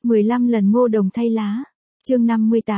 15 lần ngô đồng thay lá. Chương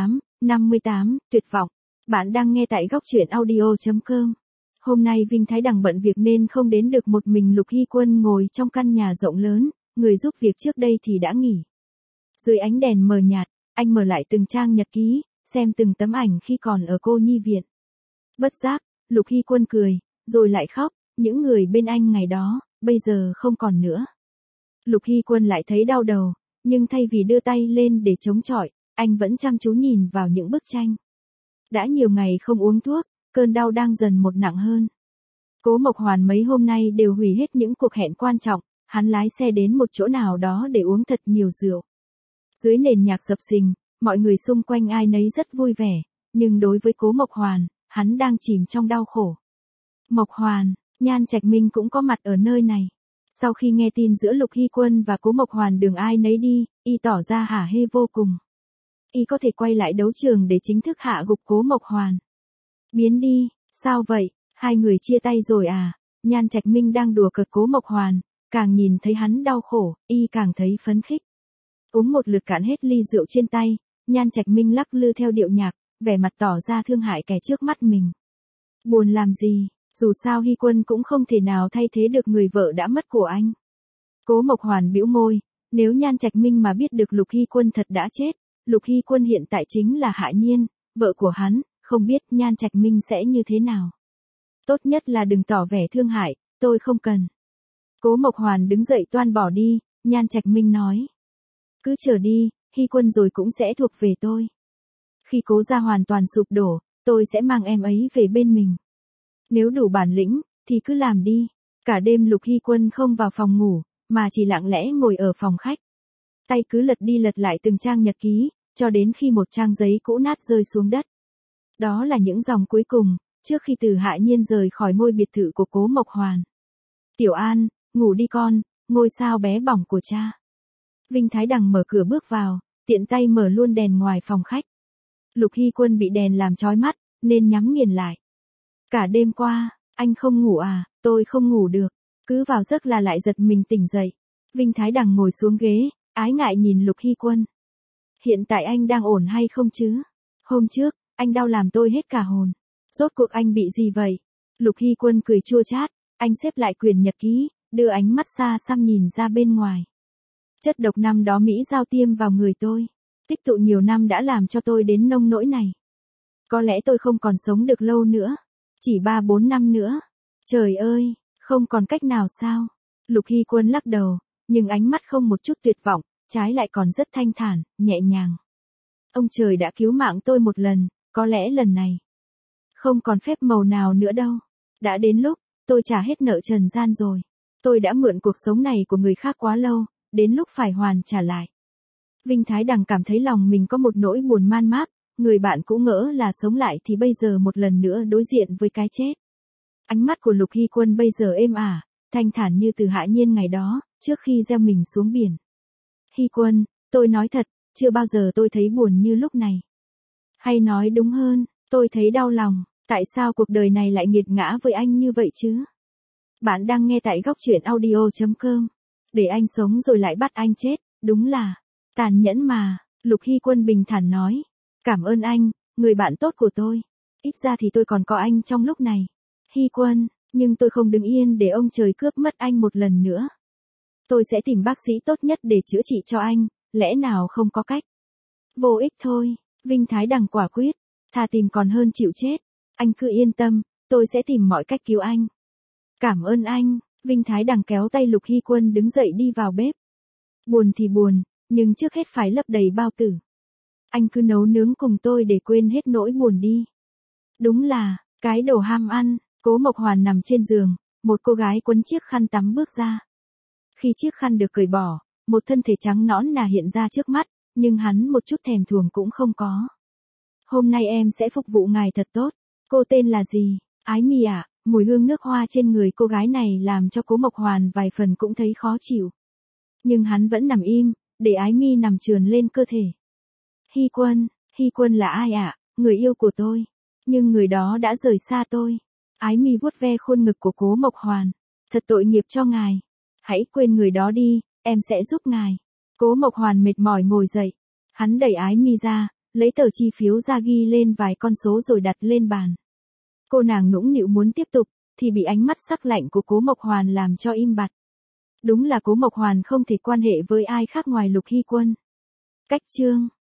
58, tuyệt vọng. Bạn đang nghe tại góc truyện audio.com. Hôm nay Vinh Thái Đằng bận việc nên không đến được, một mình Lục Hy Quân ngồi trong căn nhà rộng lớn, người giúp việc trước đây thì đã nghỉ. Dưới ánh đèn mờ nhạt, anh mở lại từng trang nhật ký, xem từng tấm ảnh khi còn ở cô nhi viện. Bất giác, Lục Hy Quân cười, rồi lại khóc, những người bên anh ngày đó, bây giờ không còn nữa. Lục Hy Quân lại thấy đau đầu, nhưng thay vì đưa tay lên để chống chọi, anh vẫn chăm chú nhìn vào những bức tranh. Đã nhiều ngày không uống thuốc, cơn đau đang dần một nặng hơn. Cố Mộc Hoàn mấy hôm nay đều hủy hết những cuộc hẹn quan trọng, hắn lái xe đến một chỗ nào đó để uống thật nhiều rượu. Dưới nền nhạc sập sình, mọi người xung quanh ai nấy rất vui vẻ, nhưng đối với Cố Mộc Hoàn, hắn đang chìm trong đau khổ. Mộc Hoàn, Nhan Trạch Minh cũng có mặt ở nơi này. Sau khi nghe tin giữa Lục Hy Quân và Cố Mộc Hoàn đường ai nấy đi, y tỏ ra hả hê vô cùng. Y có thể quay lại đấu trường để chính thức hạ gục Cố Mộc Hoàn. Biến đi, sao vậy, hai người chia tay rồi à? Nhan Trạch Minh đang đùa cợt Cố Mộc Hoàn, càng nhìn thấy hắn đau khổ, y càng thấy phấn khích. Uống một lượt cạn hết ly rượu trên tay, Nhan Trạch Minh lắc lư theo điệu nhạc, vẻ mặt tỏ ra thương hại kẻ trước mắt mình. Buồn làm gì, dù sao Hy Quân cũng không thể nào thay thế được người vợ đã mất của anh. Cố Mộc Hoàn bĩu môi, nếu Nhan Trạch Minh mà biết được Lục Hy Quân thật đã chết, Lục Hy Quân hiện tại chính là Hạ Nhiên, vợ của hắn, không biết Nhan Trạch Minh sẽ như thế nào. Tốt nhất là đừng tỏ vẻ thương hại, tôi không cần. Cố Mộc Hoàn đứng dậy toan bỏ đi, Nhan Trạch Minh nói. Cứ chờ đi, Hy Quân rồi cũng sẽ thuộc về tôi. Khi Cố gia hoàn toàn sụp đổ, tôi sẽ mang em ấy về bên mình. Nếu đủ bản lĩnh, thì cứ làm đi. Cả đêm Lục Hy Quân không vào phòng ngủ, mà chỉ lặng lẽ ngồi ở phòng khách. Tay cứ lật đi lật lại từng trang nhật ký, cho đến khi một trang giấy cũ nát rơi xuống đất. Đó là những dòng cuối cùng, trước khi Từ Hạ Nhiên rời khỏi ngôi biệt thự của Cố Mộc Hoàn. Tiểu An, ngủ đi con, ngôi sao bé bỏng của cha. Vinh Thái Đằng mở cửa bước vào, tiện tay mở luôn đèn ngoài phòng khách. Lục Hy Quân bị đèn làm chói mắt, nên nhắm nghiền lại. Cả đêm qua, anh không ngủ à? Tôi không ngủ được. Cứ vào giấc là lại giật mình tỉnh dậy. Vinh Thái Đằng ngồi xuống ghế, ái ngại nhìn Lục Hy Quân. Hiện tại anh đang ổn hay không chứ? Hôm trước, anh đau làm tôi hết cả hồn. Rốt cuộc anh bị gì vậy? Lục Hy Quân cười chua chát, anh xếp lại quyển nhật ký, đưa ánh mắt xa xăm nhìn ra bên ngoài. Chất độc năm đó Mỹ giao tiêm vào người tôi. Tích tụ nhiều năm đã làm cho tôi đến nông nỗi này. Có lẽ tôi không còn sống được lâu nữa. Chỉ 3-4 năm nữa. Trời ơi, không còn cách nào sao? Lục Hy Quân lắc đầu, nhưng ánh mắt không một chút tuyệt vọng, trái lại còn rất thanh thản, nhẹ nhàng. Ông trời đã cứu mạng tôi một lần, có lẽ lần này không còn phép màu nào nữa đâu. Đã đến lúc, tôi trả hết nợ trần gian rồi. Tôi đã mượn cuộc sống này của người khác quá lâu, đến lúc phải hoàn trả lại. Vinh Thái Đằng cảm thấy lòng mình có một nỗi buồn man mác, người bạn cũ ngỡ là sống lại thì bây giờ một lần nữa đối diện với cái chết. Ánh mắt của Lục Hy Quân bây giờ êm ả, thanh thản như Từ Hạ Nhiên ngày đó, trước khi gieo mình xuống biển. Hy Quân, tôi nói thật, chưa bao giờ tôi thấy buồn như lúc này. Hay nói đúng hơn, tôi thấy đau lòng, tại sao cuộc đời này lại nghiệt ngã với anh như vậy chứ? Bạn đang nghe tại góc truyện audio.com. Để anh sống rồi lại bắt anh chết, đúng là tàn nhẫn mà. Lục Hy Quân bình thản nói. Cảm ơn anh, người bạn tốt của tôi. Ít ra thì tôi còn có anh trong lúc này. Hy Quân, nhưng tôi không đứng yên để ông trời cướp mất anh một lần nữa. Tôi sẽ tìm bác sĩ tốt nhất để chữa trị cho anh, lẽ nào không có cách? Vô ích thôi, Vinh Thái Đằng quả quyết, thà tìm còn hơn chịu chết. Anh cứ yên tâm, tôi sẽ tìm mọi cách cứu anh. Cảm ơn anh, Vinh Thái Đằng kéo tay Lục Hy Quân đứng dậy đi vào bếp. Buồn thì buồn, nhưng trước hết phải lấp đầy bao tử. Anh cứ nấu nướng cùng tôi để quên hết nỗi buồn đi. Đúng là, cái đồ ham ăn. Cố Mộc Hoàn nằm trên giường, một cô gái quấn chiếc khăn tắm bước ra. Khi chiếc khăn được cởi bỏ, một thân thể trắng nõn nà hiện ra trước mắt, nhưng hắn một chút thèm thuồng cũng không có. Hôm nay em sẽ phục vụ ngài thật tốt. Cô tên là gì? Ái Mi ạ. Mùi hương nước hoa trên người cô gái này làm cho Cố Mộc Hoàn vài phần cũng thấy khó chịu. Nhưng hắn vẫn nằm im, để Ái Mi nằm trườn lên cơ thể. Hy Quân là ai ạ? Người yêu của tôi. Nhưng người đó đã rời xa tôi. Ái Mi vuốt ve khuôn ngực của Cố Mộc Hoàn. Thật tội nghiệp cho ngài. Hãy quên người đó đi, em sẽ giúp ngài. Cố Mộc Hoàn mệt mỏi ngồi dậy. Hắn đẩy Ái Mi ra, lấy tờ chi phiếu ra ghi lên vài con số rồi đặt lên bàn. Cô nàng nũng nịu muốn tiếp tục, thì bị ánh mắt sắc lạnh của Cố Mộc Hoàn làm cho im bặt. Đúng là Cố Mộc Hoàn không thể quan hệ với ai khác ngoài Lục Hy Quân. Cách chương